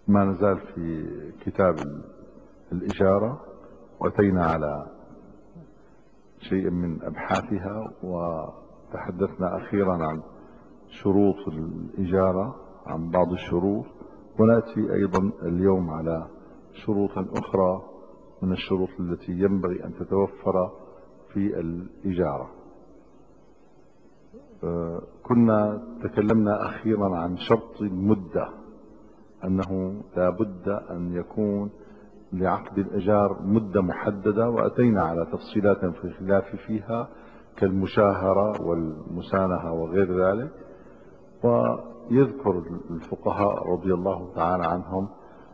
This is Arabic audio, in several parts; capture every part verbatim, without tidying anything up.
ما نزال في كتاب الإجارة، وأتينا على شيء من أبحاثها، وتحدثنا أخيرا عن شروط الإجارة، عن بعض الشروط، ونأتي أيضا اليوم على شروط أخرى من الشروط التي ينبغي أن تتوفر في الإجارة. كنا تكلمنا أخيرا عن شرط المدة، أنه لا بد أن يكون لعقد الإيجار مدة محددة، وأتينا على تفصيلات في الخلاف فيها كالمشاهرة والمسانهة وغير ذلك. ويذكر الفقهاء رضي الله تعالى عنهم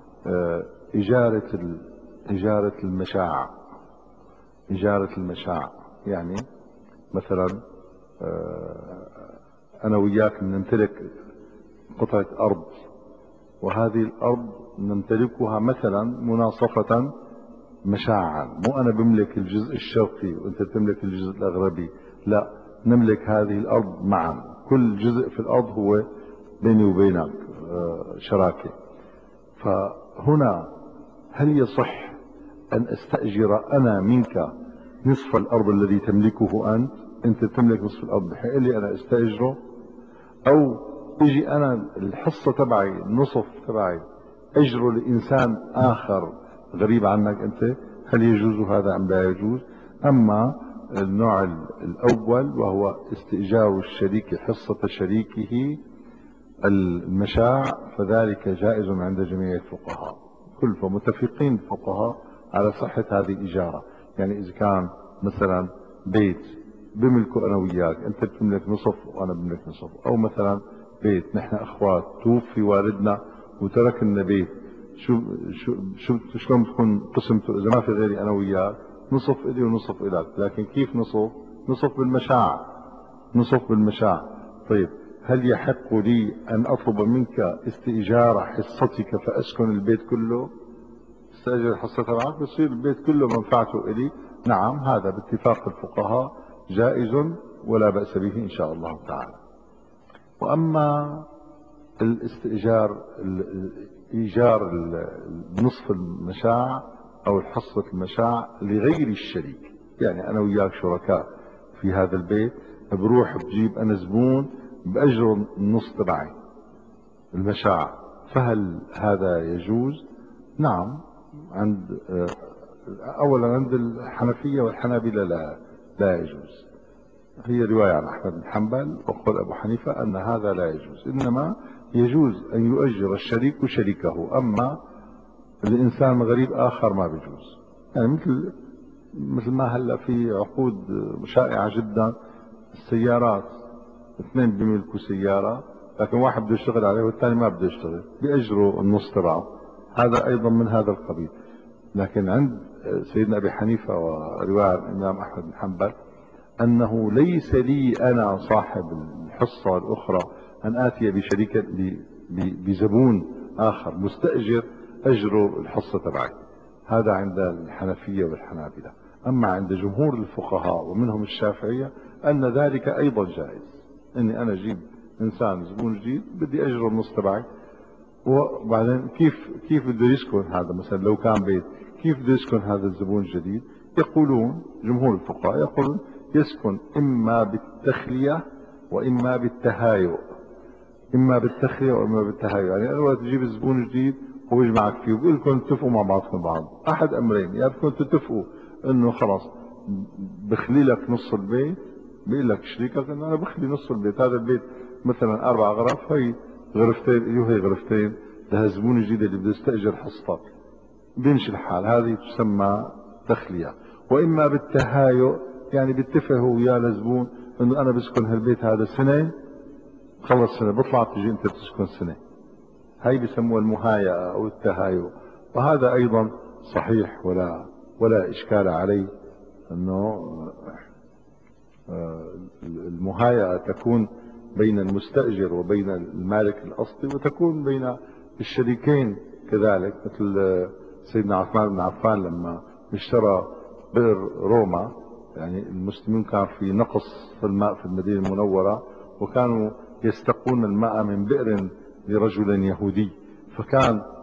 إجارة إجارة المشاع. إجارة المشاع يعني مثلا أنا وياك نمتلك قطعة أرض، وهذه الأرض نمتلكها مثلا مناصفة مشاعا، مو أنا بملك الجزء الشرقي وأنت تملك الجزء الأغربي، لا، نملك هذه الأرض معا، كل جزء في الأرض هو بيني وبينك شراكة. فهنا هل يصح أن أستأجر أنا منك نصف الأرض الذي تملكه أنت؟ أنت تملك نصف الأرض، بحق لي أنا أستأجره؟ أو يجي أنا الحصة تبعي، النصف تبعي، أجره لإنسان آخر غريب عنك أنت؟ هل يجوز هذا أم لا يجوز؟ أما النوع الأول وهو استئجار الشريك حصة شريكه المشاع، فذلك جائز عند جميع الفقهاء، كل فمتفقين الفقهاء على صحة هذه الإجارة. يعني إذا كان مثلا بيت بملكه أنا وياك، أنت بتملك نصف وأنا بملك نصف، أو مثلا بيت نحن أخوات، توفي والدنا وترك لنا بيت، شو شو شو شلون بتكون قسمته إذا ما في غيري أنا وياك؟ نصف إلي ونصف إلك، لكن كيف نصف؟ نصف بالمشاع، نصف بالمشاع. طيب هل يحق لي أن أطلب منك استئجار حصتك فأسكن البيت كله؟ استأجر الحصة تبعك بصير البيت كله منفعته إلي؟ نعم، هذا باتفاق الفقهاء جائز ولا بأس به إن شاء الله تعالى. وأما الاستئجار إيجار نصف المشاع أو الحصة المشاع لغير الشريك، يعني أنا وياك شركاء في هذا البيت، بروح بجيب أنا زبون بأجر النص تبعي المشاع، فهل هذا يجوز؟ نعم، عند أولا عند الحنفية والحنابلة لا لا يجوز. هي رواية عن أحمد بن حنبل وقول أبو حنيفة أن هذا لا يجوز، إنما يجوز أن يؤجر الشريك شريكه، أما الإنسان غريب آخر ما بيجوز. يعني مثل مثل ما هلا في عقود شائعة جدا، السيارات اثنين بيملكوا سيارة، لكن واحد بده يشتغل عليه والثاني ما بده يشتغل، بيأجروا النص تبعه، هذا أيضا من هذا القبيل. لكن عند سيدنا أبي حنيفة ورواية عن الإمام أحمد بن حنبل أنه ليس لي أنا صاحب الحصة الأخرى أن آتي بشركة بزبون آخر مستأجر أجر الحصة تبعي، هذا عند الحنفية والحنابلة. أما عند جمهور الفقهاء ومنهم الشافعية أن ذلك أيضا جائز، أني أنا أجيب إنسان زبون جديد بدي أجر النص تبعي، وبعدين كيف كيف بده يسكن هذا؟ مثلا لو كان بيت، كيف بده يسكن هذا الزبون الجديد؟ يقولون جمهور الفقهاء يقولون يسكن إما بالتخلية وإما بالتهايؤ، إما بالتخلية وإما بالتهايؤ. يعني أنا وقت تجيب الزبون جديد هو يجمعك فيه وبقول لكم اتفقوا مع بعضكم بعض، أحد أمرين، يا بدكم تتفقوا إنه خلاص بخلي لك نص البيت، بيقول لك شريكك إنه أنا بخلي نص البيت، هذا البيت مثلا أربع غرف، هي غرفتين وهي غرفتين لهالزبون الجديد اللي بده يستأجر حصتك، بيمشي الحال، هذه تسمى تخلية. وإما بالتهايؤ، يعني بيتفق هو ويا الزبون إنه أنا بسكن هالبيت هذا سنة، خلص سنة بطلع تجي أنت بتسكن سنة، هاي بيسموها المهايئة أو التهايؤ، وهذا أيضا صحيح ولا ولا إشكال عليه، أنه المهايئة تكون بين المستأجر وبين المالك الأصلي، وتكون بين الشريكين كذلك، مثل سيدنا عثمان بن عفان لما اشترى بئر روما، يعني المسلمين كان في نقص في الماء في المدينة المنورة، وكانوا يستقون الماء من بئر لرجل يهودي، فكان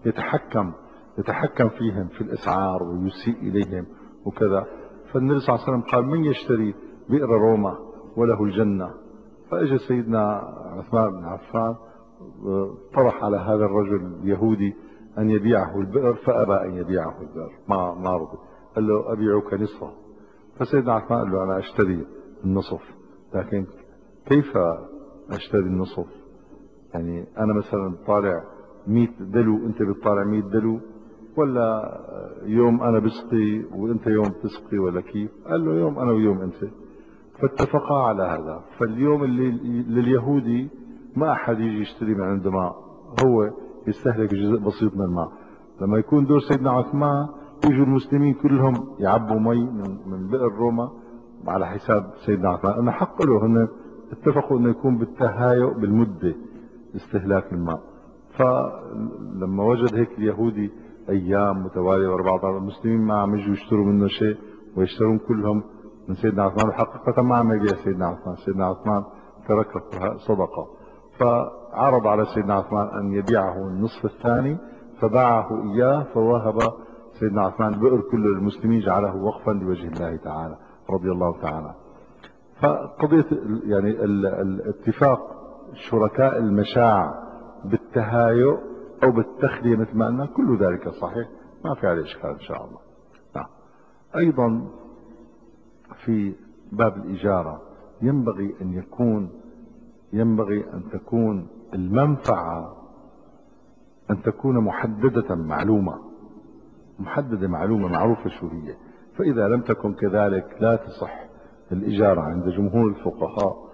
يتحكم يتحكم فيهم في الاسعار ويسيء اليهم وكذا. فالنبي صلى الله عليه وسلم قال: من يشتري بئر روما وله الجنة؟ فاجى سيدنا عثمان بن عفان طرح على هذا الرجل اليهودي ان يبيعه البئر، فابى ان يبيعه البئر، ما ما رضي. قال له: ابيعك نصفه. فسيدنا عثمان قال له: انا اشتري النصف، لكن كيف اشتري النصف؟ يعني انا مثلا طالع مئة دلو، انت بتطالع مئة دلو، ولا يوم انا بسقي وانت يوم تسقي، ولا كيف؟ قال له: يوم انا ويوم انت. فاتفقا على هذا. فاليوم اللي لليهودي ما احد يجي يشتري من عنده ماء، هو يستهلك جزء بسيط من الماء. لما يكون دور سيدنا عثمان يجوا المسلمين كلهم يعبوا مي من من بئر روما على حساب سيدنا عثمان. انا حق له، هن اتفقوا انه يكون بالتهايؤ بالمده استهلاك الماء. فلما وجد هيك اليهودي ايام متواليه ورا بعضها المسلمين ما عم يجوا يشتروا منه شيء ويشترون كلهم من سيدنا عثمان، وحقيقة ما عم يبيع سيدنا عثمان، سيدنا عثمان ترك صدقة. فعرض على سيدنا عثمان أن يبيعه النصف الثاني، فباعه إياه، فوهب سيدنا عثمان البئر كله للمسلمين، جعله وقفا لوجه الله تعالى رضي الله تعالى. فقضية يعني الاتفاق شركاء المشاع بالتهايؤ أو بالتخلية مثل ما قلنا، كل ذلك صحيح، ما في عليه إشكال إن شاء الله. نعم. أيضا في باب الإجارة ينبغي أن يكون ينبغي أن تكون المنفعة أن تكون محددة معلومة، محددة معلومة معروفة شو هي. فإذا لم تكن كذلك لا تصح الإجارة عند جمهور الفقهاء.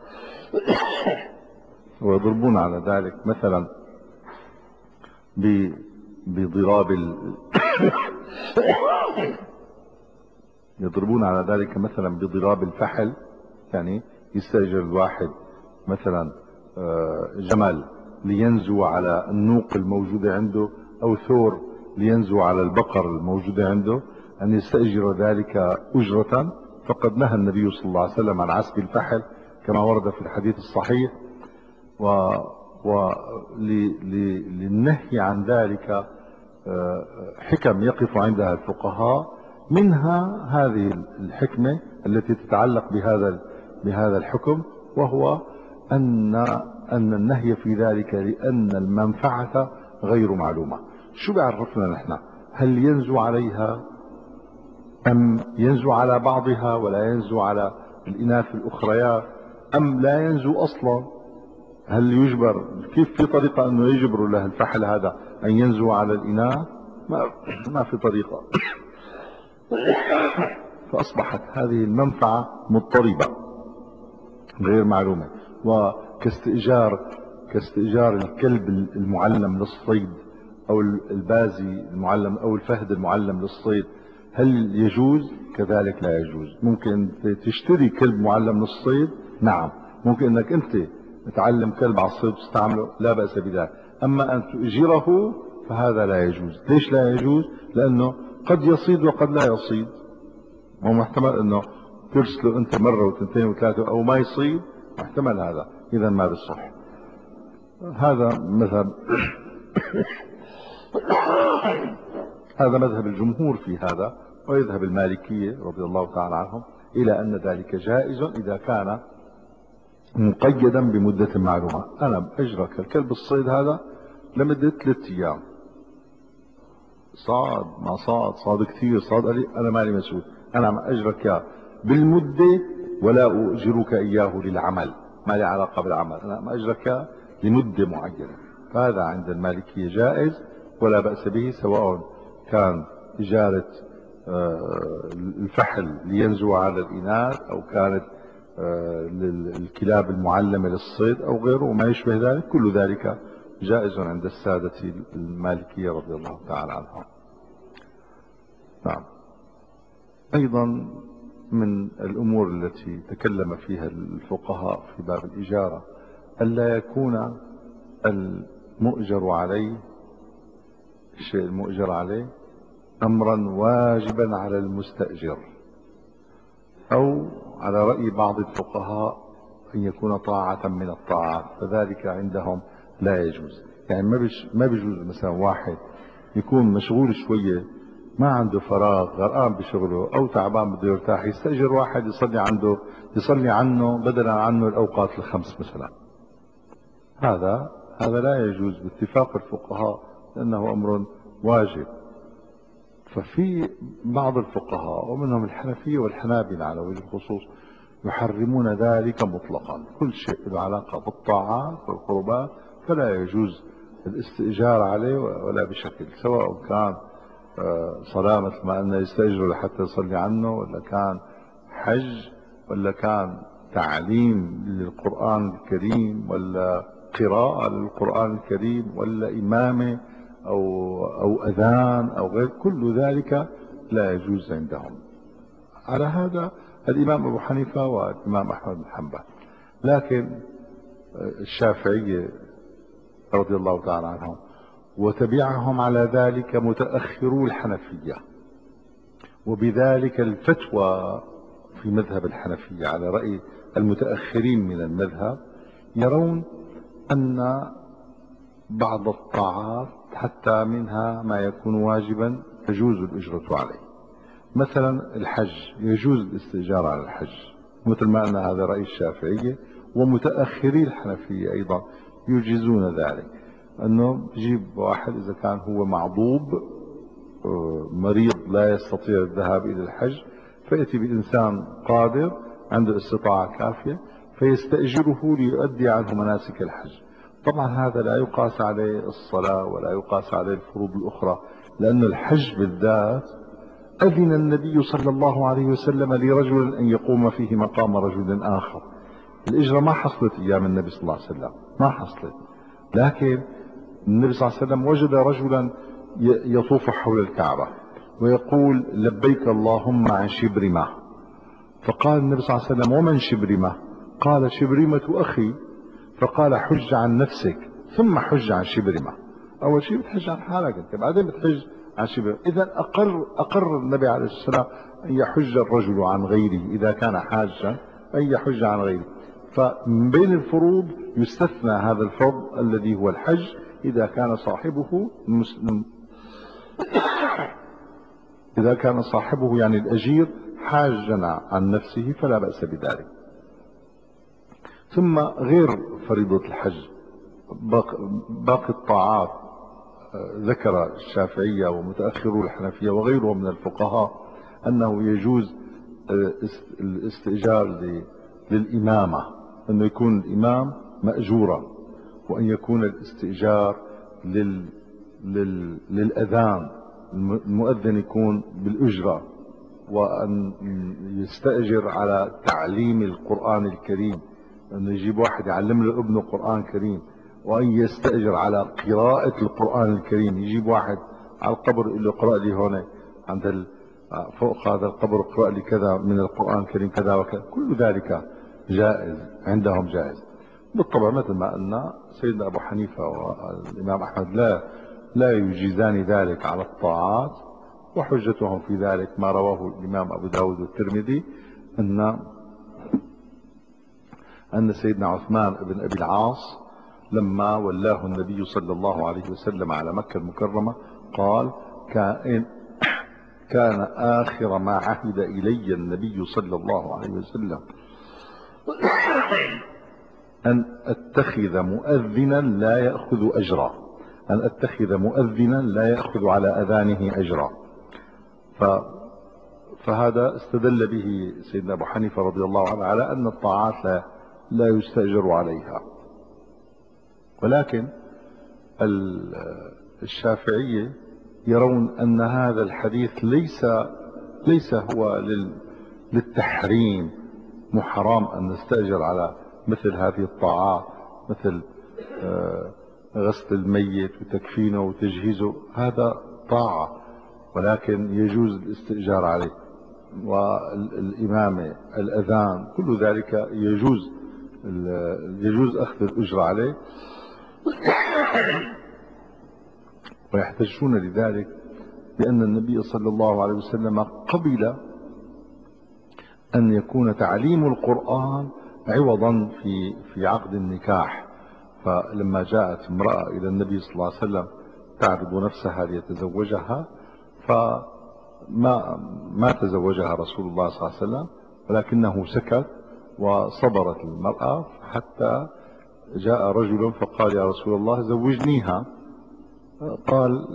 ويضربون على ذلك مثلا بضراب ال... يضربون على ذلك مثلا بضراب الفحل. يعني يستأجر الواحد مثلا جمل لينزو على النوق الموجودة عنده، أو ثور لينزو على البقر الموجودة عنده، أن يستأجر ذلك أجرة. فقد نهى النبي صلى الله عليه وسلم عن عسب الفحل كما ورد في الحديث الصحيح. و وللنهي عن ذلك حكم يقف عندها الفقهاء، منها هذه الحكمة التي تتعلق بهذا بهذا الحكم، وهو أن أن النهي في ذلك لأن المنفعة غير معلومة. شو بيعرفنا نحن؟ هل ينزو عليها أم ينزو على بعضها ولا ينزو على الإناث الأخريات، أم لا ينزو أصلا؟ هل يجبر؟ كيف في طريقة أنه يجبروا له الفحل هذا أن ينزو على الإناث؟ ما, ما في طريقة. فأصبحت هذه المنفعة مضطربة غير معلومة. وكاستئجار كاستئجار الكلب المعلم للصيد، أو البازي المعلم، أو الفهد المعلم للصيد، هل يجوز؟ كذلك لا يجوز. ممكن تشتري كلب معلم للصيد، نعم. ممكن انك انت تعلم كلب على الصيد وتستعمله، لا بأس بذلك. اما ان تؤجره فهذا لا يجوز. ليش لا يجوز؟ لانه قد يصيد وقد لا يصيد. هو محتمل انه ترسله انت مرة وثنتين وثلاثة او ما يصيد، محتمل هذا، اذا ما بيصح. هذا مذهب هذا مذهب الجمهور في هذا. ويذهب المالكية رضي الله تعالى عنهم إلى أن ذلك جائز إذا كان مقيدا بمدة معلومة. أنا أجرك الكلب الصيد هذا لمدة ثلاثة أيام، صاد ما صاد، صاد كثير، صاد قليل، أنا مالي مسؤول. أنا عم أجرك إياه بالمدة ولا أؤجرك إياه للعمل، ما لي علاقة بالعمل، أنا عم أجرك إياه لمدة معينة. فهذا عند المالكية جائز ولا بأس به، سواء كان إجارة الفحل لينزو على الإناث، أو كانت الكلاب المعلمة للصيد أو غيره وما يشبه ذلك. كل ذلك جائز عند السادة المالكية رضي الله تعالى عنهم. نعم. أيضا من الأمور التي تكلم فيها الفقهاء في باب الإجارة ألا يكون المؤجر عليه الشيء المؤجر عليه أمرا واجبا على المستأجر، أو على رأي بعض الفقهاء أن يكون طاعة من الطاعات، فذلك عندهم لا يجوز. يعني ما ما بيجوز مثلا واحد يكون مشغول شوية، ما عنده فراغ، غرقان بشغله أو تعبان بده يرتاح، يستأجر واحد يصلي عنده، يصلي عنه بدلا عنه الأوقات الخمس مثلا. هذا هذا لا يجوز باتفاق الفقهاء لأنه أمر واجب. ففي بعض الفقهاء ومنهم الحنفية والحنابلة على وجه الخصوص يحرمون ذلك مطلقا. كل شيء له علاقة بالطاعات والقربات فلا يجوز الاستئجار عليه ولا بشكل، سواء كان صلاة مثل ما أنه يستأجر لحتى يصلي عنه، ولا كان حج، ولا كان تعليم للقرآن الكريم، ولا قراءة للقرآن الكريم، ولا إمامة أو أو أذان أو غير، كل ذلك لا يجوز عندهم. على هذا الإمام أبو حنيفة والإمام أحمد بن حنبل. لكن الشافعية رضي الله تعالى عنهم وتبعهم على ذلك متأخرو الحنفية، وبذلك الفتوى في مذهب الحنفية على رأي المتأخرين من المذهب، يرون أن بعض الطاعات حتى منها ما يكون واجبا تجوز الأجرة عليه. مثلا الحج يجوز الاستئجار على الحج، مثل ما أن هذا رأي الشافعية، ومتأخري الحنفية أيضا يجيزون ذلك. أنه يجيب واحد إذا كان هو معضوب مريض لا يستطيع الذهاب إلى الحج، فيأتي بإنسان قادر عنده استطاعة كافية فيستأجره ليؤدي عنه مناسك الحج. طبعا هذا لا يقاس عليه الصلاة ولا يقاس عليه الفروض الأخرى، لأن الحج بالذات أذن النبي صلى الله عليه وسلم لرجل أن يقوم فيه مقام رجل آخر. الإجرة ما حصلت أيام النبي صلى الله عليه وسلم، ما حصلت، لكن النبي صلى الله عليه وسلم وجد رجلا يطوف حول الكعبة ويقول لبيك اللهم عن شبرمة، فقال النبي صلى الله عليه وسلم ومن شبرمة؟ قال شبرمة أخي. فقال حج عن نفسك ثم حج عن شبرمة. أول شيء بتحج عن حالك أنت، بعدين بتحج عن شبرمة. إذا أقر أقر النبي عليه الصلاة والسلام أن يحج الرجل عن غيره إذا كان حاجا، أن يحج عن غيره. فمن بين الفروض يستثنى هذا الفرض الذي هو الحج إذا كان صاحبه المسلم، إذا كان صاحبه يعني الأجير حاجا عن نفسه فلا بأس بذلك. ثم غير فريضة الحج باقي الطاعات ذكر الشافعية ومتأخرو الحنفية وغيرهم من الفقهاء أنه يجوز الاستئجار للإمامة، أنه يكون الإمام مأجورا، وأن يكون الاستئجار لل... لل... للأذان، المؤذن يكون بالأجرة، وأن يستأجر على تعليم القرآن الكريم، أن يجيب واحد يعلم له ابنه قرآن كريم، وأن يستأجر على قراءة القرآن الكريم، يجيب واحد على القبر يقول له اقرأ لي هون عند ال... فوق هذا القبر اقرأ لي كذا من القرآن الكريم كذا وكذا، كل ذلك جائز عندهم، جائز بالطبع. مثل ما أن سيدنا أبو حنيفة والإمام أحمد لا لا يجيزان ذلك على الطاعات، وحجتهم في ذلك ما رواه الإمام أبو داود والترمذي أن أن سيدنا عثمان بن أبي العاص لما ولاه النبي صلى الله عليه وسلم على مكة المكرمة قال كان كان آخر ما عهد إلي النبي صلى الله عليه وسلم أن أتخذ مؤذنا لا يأخذ أجرا، أن أتخذ مؤذنا لا يأخذ على أذانه أجرا. ف فهذا استدل به سيدنا أبو حنيفة رضي الله عنه على أن الطاعات لا, لا يستأجر عليها. ولكن الشافعية يرون أن هذا الحديث ليس ليس هو للتحريم، مو حرام أن نستأجر على مثل هذه الطاعات، مثل غسل الميت وتكفينه وتجهيزه، هذا طاعة، ولكن يجوز الاستئجار عليه. والإمامة، الأذان، كل ذلك يجوز يجوز أخذ الأجرة عليه. ويحتجون لذلك بأن النبي صلى الله عليه وسلم قبل أن يكون تعليم القرآن عوضا في في عقد النكاح. فلما جاءت امرأة إلى النبي صلى الله عليه وسلم تعرض نفسها ليتزوجها، فما ما تزوجها رسول الله صلى الله عليه وسلم، ولكنه سكت وصبرت المرأة حتى جاء رجل فقال يا رسول الله زوجنيها. قال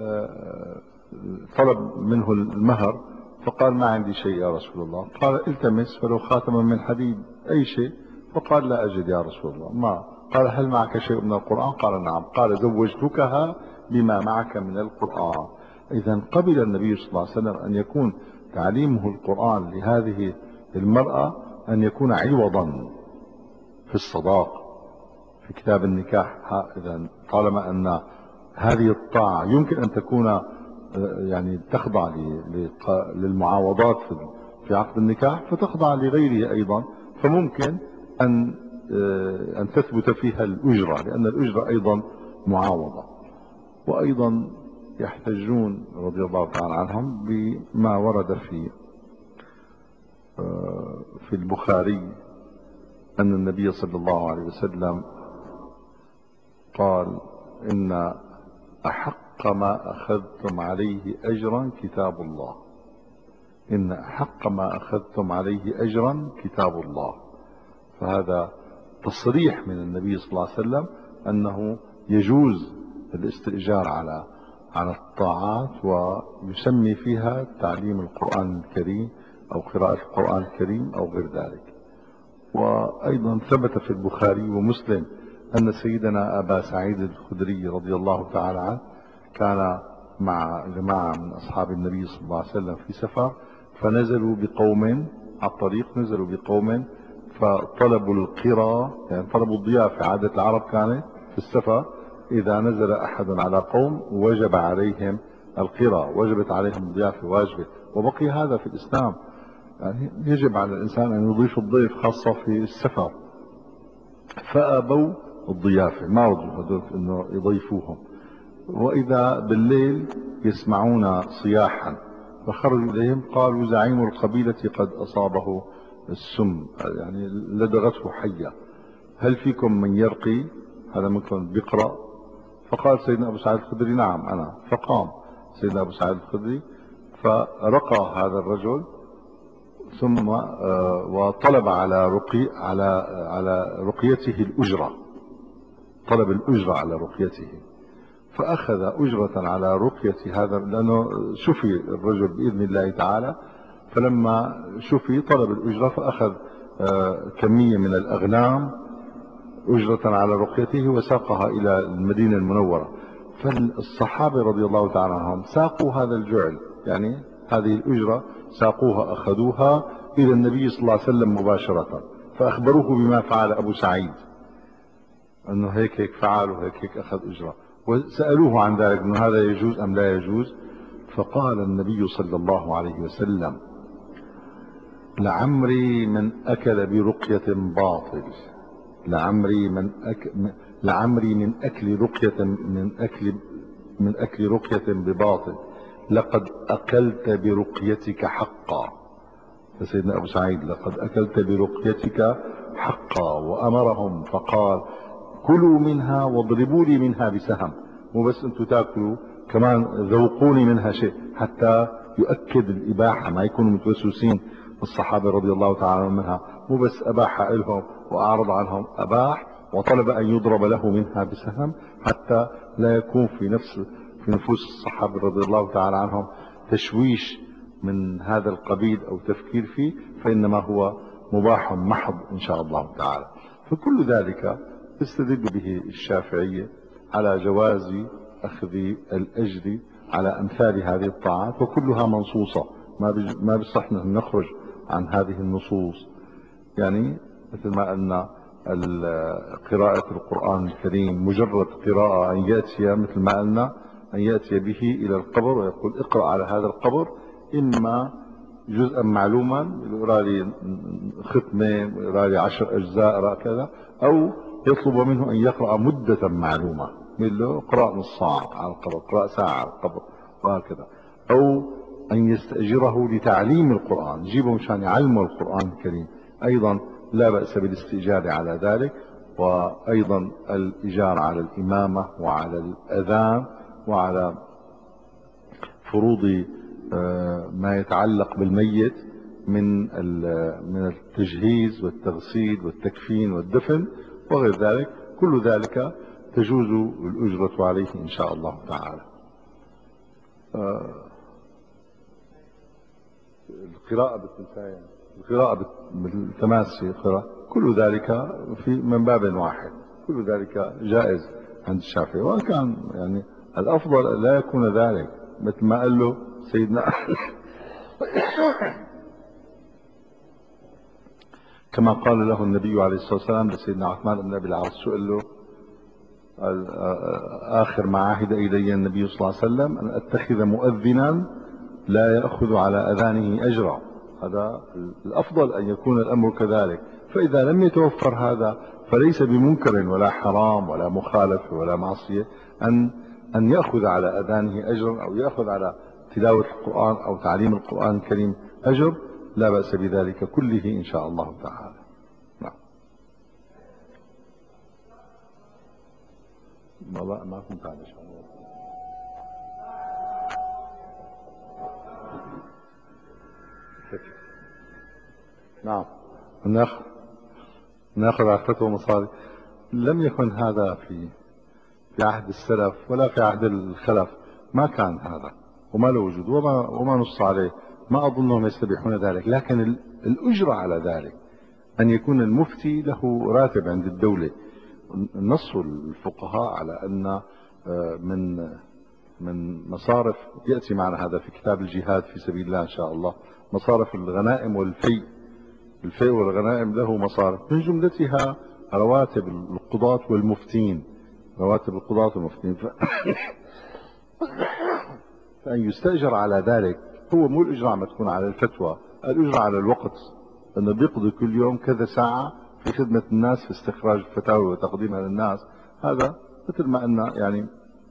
طلب منه المهر، فقال ما عندي شيء يا رسول الله. قال التمس فلو خاتما من حديد أي شيء، فقال لا أجد يا رسول الله. ما قال هل معك شيء من القرآن؟ قال نعم. قال زوجتكها بما معك من القرآن. إذا قبل النبي صلى الله عليه وسلم أن يكون تعليمه القرآن لهذه المرأة أن يكون عوضا في الصداق في كتاب النكاح. إذا طالما أن هذه الطاعة يمكن أن تكون يعني تخضع للمعاوضات في عقد النكاح، فتخضع لغيره أيضا، فممكن أن أن تثبت فيها الأجرة، لأن الأجرة أيضا معاوضة. وأيضا يحتجون رضي الله تعالى عنهم بما ورد في في البخاري أن النبي صلى الله عليه وسلم قال إن أحق ما أخذتم عليه أجرا كتاب الله، إن أحق ما أخذتم عليه أجرا كتاب الله. فهذا تصريح من النبي صلى الله عليه وسلم أنه يجوز الاستئجار على على الطاعات، ويسمي فيها تعليم القرآن الكريم أو قراءة القرآن الكريم أو غير ذلك. وأيضا ثبت في البخاري ومسلم أن سيدنا أبا سعيد الخدري رضي الله تعالى عنه كان مع جماعة من أصحاب النبي صلى الله عليه وسلم في سفر، فنزلوا بقوم على الطريق، نزلوا بقوم فطلبوا القرى، يعني طلبوا الضيافة. عادة العرب كانت في السفر إذا نزل أحد على قوم وجب عليهم القرى، وجبت عليهم الضيافة واجبة، وبقي هذا في الإسلام. يعني يجب على الإنسان أن يضيف الضيف خاصة في السفر، فأبوا الضيافة، ما رضوا هذول أنه يضيفوهم. وإذا بالليل يسمعون صياحا فخرجوا إليهم قالوا زعيم القبيلة قد أصابه السم، يعني لدغته حية، هل فيكم من يرقي؟ هذا منكم بيقرأ؟ فقال سيدنا أبو سعيد الخدري نعم أنا. فقام سيدنا أبو سعيد الخدري فرقى هذا الرجل، ثم وطلب على رقي على على رقيته الأجرة، طلب الأجرة على رقيته، فأخذ أجرة على رقية هذا، لأنه شفي الرجل بإذن الله تعالى. فلما شفي طلب الأجرة فأخذ كمية من الأغنام أجرة على رقيته وساقها إلى المدينة المنورة. فالصحابة رضي الله تعالى عنهم ساقوا هذا الجعل، يعني هذه الأجرة ساقوها أخذوها إلى النبي صلى الله عليه وسلم مباشرة، فأخبروه بما فعل أبو سعيد، أنه هيك هيك فعل وهيك هيك أخذ أجرة، وسألوه عن ذلك أنه هذا يجوز أم لا يجوز. فقال النبي صلى الله عليه وسلم لعمري من أكل برقية باطل، لعمري من أك... لعمري من أكل رقية من أكل من أكل رقية بباطل لقد أكلت برقيتك حقا. فسيدنا أبو سعيد لقد أكلت برقيتك حقا، وأمرهم فقال كلوا منها واضربوا لي منها بسهم، مو بس أنتم تاكلوا كمان ذوقوني منها شيء، حتى يؤكد الإباحة، ما يكونوا متوسوسين الصحابة رضي الله تعالى منها، مو بس أباح لهم وأعرض عنهم، أباح وطلب أن يضرب له منها بسهم، حتى لا يكون في نفس في نفوس الصحابة رضي الله تعالى عنهم تشويش من هذا القبيل أو تفكير فيه، فإنما هو مباح محض إن شاء الله تعالى. فكل ذلك يستدل به الشافعية على جواز أخذ الأجر على أمثال هذه الطاعات، وكلها منصوصة، ما ما بصح أن نخرج عن هذه النصوص. يعني مثل ما أن قراءة القرآن الكريم مجرد قراءة، أن يأتي مثل ما قلنا أن يأتي به إلى القبر ويقول اقرأ على هذا القبر، إما جزءا معلوما يقرأ لي ختمة، يقرأ لي عشر أجزاء كذا، أو يطلب منه أن يقرأ مدة معلومة، يقول له اقرأ نص ساعة على القبر، اقرأ ساعة على القبر وهكذا، أو أن يستأجره لتعليم القرآن، يجيبه مشان يعلمه القرآن الكريم، أيضا لا بأس بالاستئجار على ذلك. وأيضا الإجار على الإمامة وعلى الأذان وعلى فروض ما يتعلق بالميت من من التجهيز والتغسيل والتكفين والدفن وغير ذلك، كل ذلك تجوز الأجرة عليه إن شاء الله تعالى. القراءة بالتمثال، القراءة بالتماسي، القراءة، كل ذلك في من باب واحد، كل ذلك جائز عند الشافعي. وإن كان يعني الأفضل لا يكون ذلك، مثل ما قال له سيدنا كما قال له النبي عليه الصلاة والسلام لسيدنا عثمان بن أبي العاص، سئل له آخر ما عهد إلي النبي صلى الله عليه وسلم أن أتخذ مؤذنا لا يأخذ على أذانه أجرا. هذا الأفضل أن يكون الأمر كذلك، فإذا لم يتوفر هذا فليس بمنكر ولا حرام ولا مخالف ولا معصية أن أن يأخذ على أذانه أجرا أو يأخذ على تلاوة القرآن أو تعليم القرآن الكريم أجر، لا بأس بذلك كله إن شاء الله تعالى. نعم. والله ما كنت على شيء. نعم. ناخذ ناخذ على فتوى مصاري. لم يكن هذا في في عهد السلف ولا في عهد الخلف، ما كان هذا وما له وجود وما, وما نص عليه، ما أظنهم يستبيحون ذلك. لكن الأجرة على ذلك أن يكون المفتي له راتب عند الدولة. نص الفقهاء على أن من من مصارف، يأتي معنا هذا في كتاب الجهاد في سبيل الله إن شاء الله، مصارف الغنائم والفيء، الفيء والغنائم له مصارف، من جملتها رواتب القضاة والمفتين، رواتب القضاة والمفتين. ف... فأن يستأجر على ذلك، هو مو الإجراء ما تكون على الفتوى، الإجراء على الوقت، أنه بيقضي كل يوم كذا ساعة في خدمة الناس في استخراج الفتاوى وتقديمها للناس. هذا مثل ما أن يعني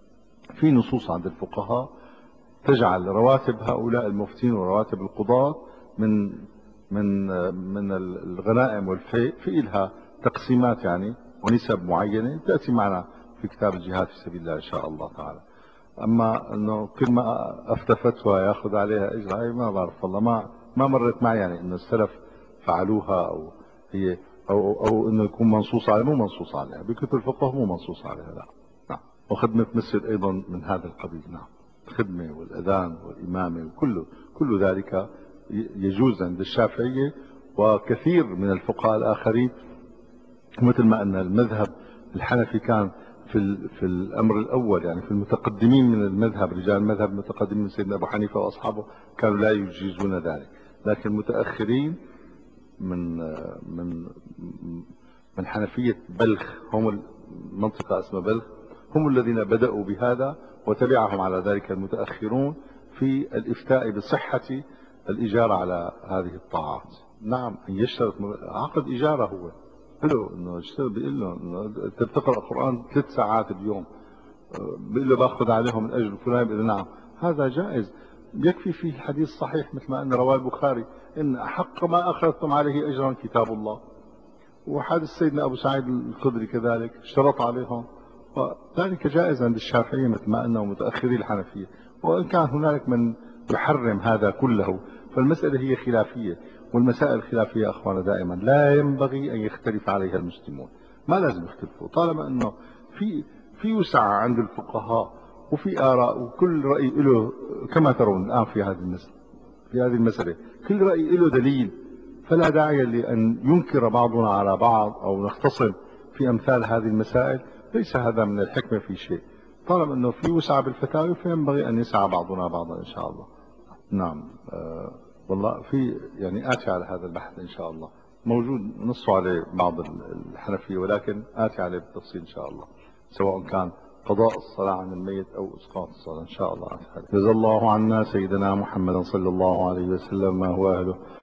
في نصوص عند الفقهاء تجعل رواتب هؤلاء المفتين ورواتب القضاة من من من الغنائم والفيء في إلها تقسيمات يعني ونسب معينة تأتي معنا في كتاب الجهاد في سبيل الله إن شاء الله تعالى. أما أنه كل ما أفتى فتوى يأخذ عليها إجراء، ما بعرف والله، ما ما مرت معي يعني أن السلف فعلوها أو هي أو أو, أو أنه يكون منصوص عليها، مو منصوص عليها بكتب الفقه، مو منصوص عليها لا. نعم. وخدمة مسجد أيضا من هذا القبيل. نعم. الخدمة والأذان والإمامة وكله كل ذلك يجوز عند الشافعية وكثير من الفقهاء الآخرين، مثل ما أن المذهب الحنفي كان في في الأمر الأول يعني في المتقدمين من المذهب، رجال المذهب المتقدمين من سيدنا أبو حنيفة وأصحابه كانوا لا يجيزون ذلك، لكن المتأخرين من من من حنفية بلخ، هم المنطقة اسمها بلخ، هم الذين بدأوا بهذا وتبعهم على ذلك المتأخرون في الإفتاء بصحة الإجارة على هذه الطاعات. نعم. أن يشترط عقد إجارة، هو حلو انه يشترط، بيقول له انه انت بتقرا القران ثلاث ساعات باليوم، بيقول له باخذ عليهم من اجل فلان، بيقول له نعم، هذا جائز. يكفي فيه الحديث صحيح مثل ما ان رواه البخاري ان احق ما اخذتم عليه اجرا كتاب الله، وحديث سيدنا ابو سعيد الخدري كذلك اشترط عليهم، وذلك جائز عند الشافعيه مثل ما انه متاخري الحنفيه. وان كان هنالك من يحرم هذا كله، فالمساله هي خلافيه، والمسائل الخلافيه اخوانا دائما لا ينبغي ان يختلف عليها المسلمون، ما لازم يختلفوا طالما انه في في وسع عند الفقهاء وفي اراء، وكل راي له كما ترون الان في هذه المساله في هذه المساله كل راي له دليل، فلا داعي لأن ينكر بعضنا على بعض أو نختصم في أمثال هذه المسائل. ليس هذا من الحكمة في شيء، طالما أنه في وسع بالفتاوى فينبغي أن يسعى بعضنا بعضا إن شاء الله. نعم. آه والله في يعني آتي على هذا البحث إن شاء الله، موجود نص عليه بعض الحنفية، ولكن آتي عليه بالتفصيل إن شاء الله، سواء كان قضاء الصلاة عن الميت أو إسقاط الصلاة إن شاء الله. جزا الله عنا سيدنا محمدا صلى الله عليه وسلم ما هو أهله.